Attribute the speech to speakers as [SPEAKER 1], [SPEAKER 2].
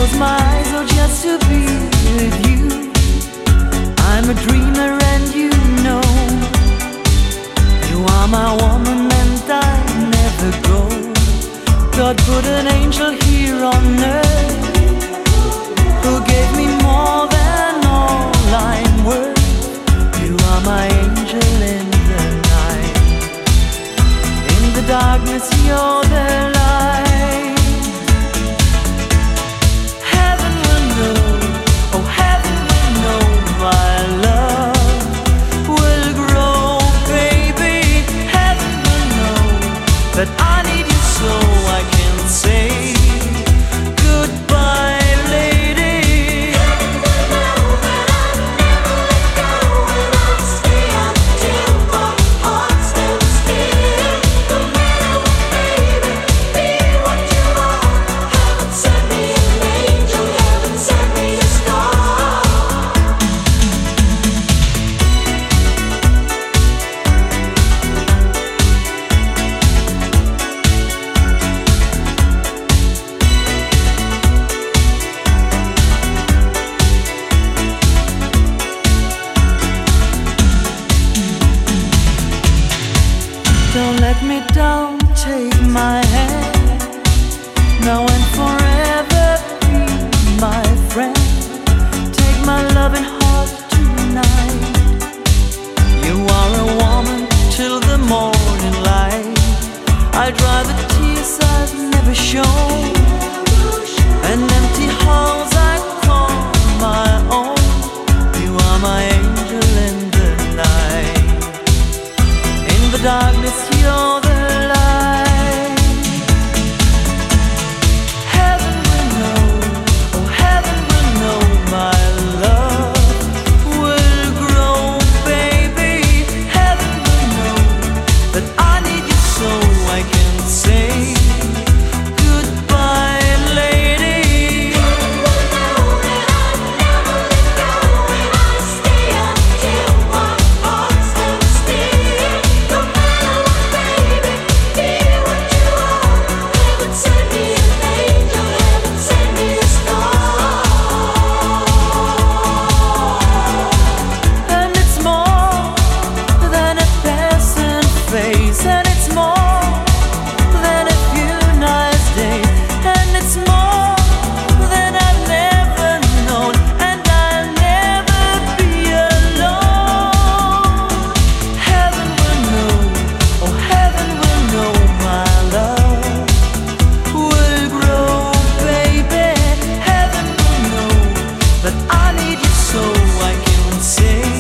[SPEAKER 1] my eyes, oh, just to be with you. I'm a dreamer and you know you are my woman and I never go. God put an angel here on earth who gave me more than all I'm worth. You are my angel in the night. In the darkness you're the light. Heaven will know, oh heaven will know, my love will grow, baby. Heaven will know that I need you so I can say goodbye, lady.
[SPEAKER 2] Heaven will know that I'll never let go, and I'll stay until my heart stands still. No matter what, baby, be what you are. Heaven sent me an angel, heaven sent me a star.
[SPEAKER 1] Don't let me down, take my hand, now and forever be my friend. Take my loving heart tonight. You are a woman till the morning light. I dry the tears I've never shown, and empty halls I call my own. You are my angel in the night. In the darkness you're the light. Heaven will know, oh heaven will know, my love will grow, baby. Heaven will know that I need you so I can say goodbye, lady.
[SPEAKER 2] Heaven will know that I'll never let go, and I'll stay until my heart stands still. No matter what, baby, be what you are. Heaven sent me an angel, heaven sent me a star.
[SPEAKER 1] And it's more than a passing phase, and it's more than a few nice days, and it's more than I've never known, and I'll never be alone. Heaven will know, oh heaven will know, my love will grow, baby. Heaven will know that I need you so I can say